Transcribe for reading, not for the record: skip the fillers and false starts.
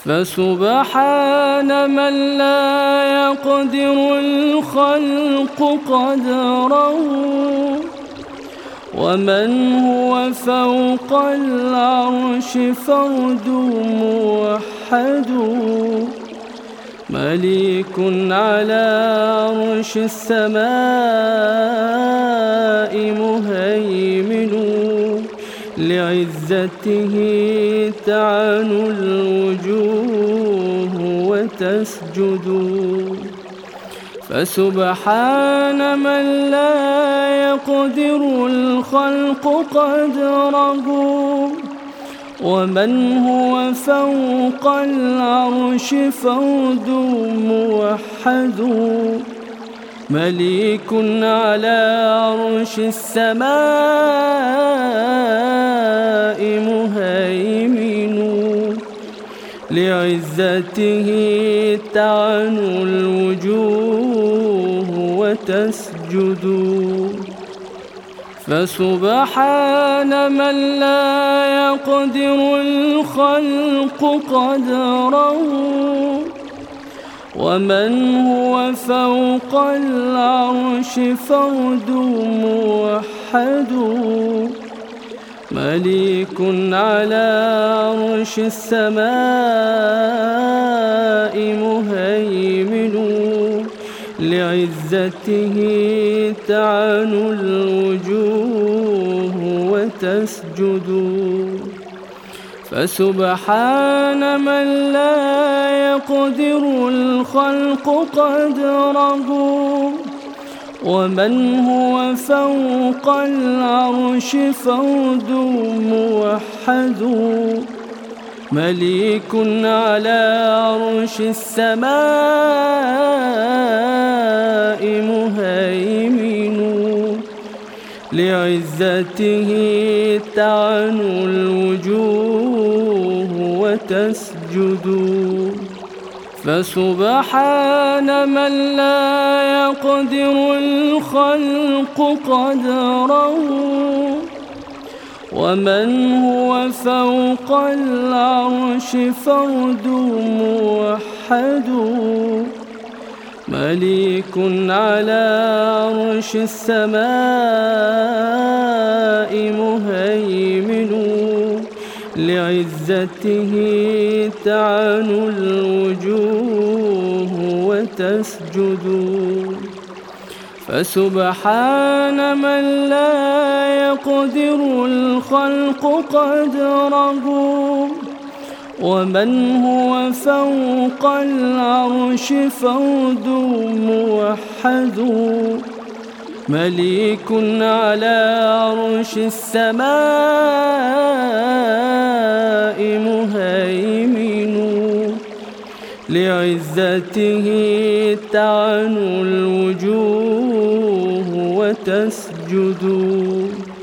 فسبحان من لا يقدر الخلق قدره، ومن هو فوق العرش فرد موحد، مليك على عرش السماء مهيمن، لعزته تعنو الوجوه وتسجد. فسبحان من لا يقدر الخلق قدره، ومن هو فوق العرش فرد موحد، مليك على عرش السماء مهيمن، لعزته تعنو الوجوه وتسجد. فسبحان من لا يقدر الخلق قدره، ومن هو فوق العرش فرد موحد، مليك على عرش السماء مهيمن، لعزته تعنو الوجوه وتسجد. فسبحان من لا يقدر الخلق قدره، ومن هو فوق العرش فرد موحد، مليك على عرش السماء مهيمن، لعزته تعنو الوجوه وتسجد. فسبحان من لا يقدر الخلق قدره، ومن هو فوق العرش فرد موحد، مليك على عرش السماء مهيمن، لعزته تعنو الوجوه وتسجد. فسبحان من لا يقدر الخلق قدره، ومن هو فوق العرش فرد موحد، مليك على عرش السماء مهيمن، لعزته تعنو الوجوه وتسجد.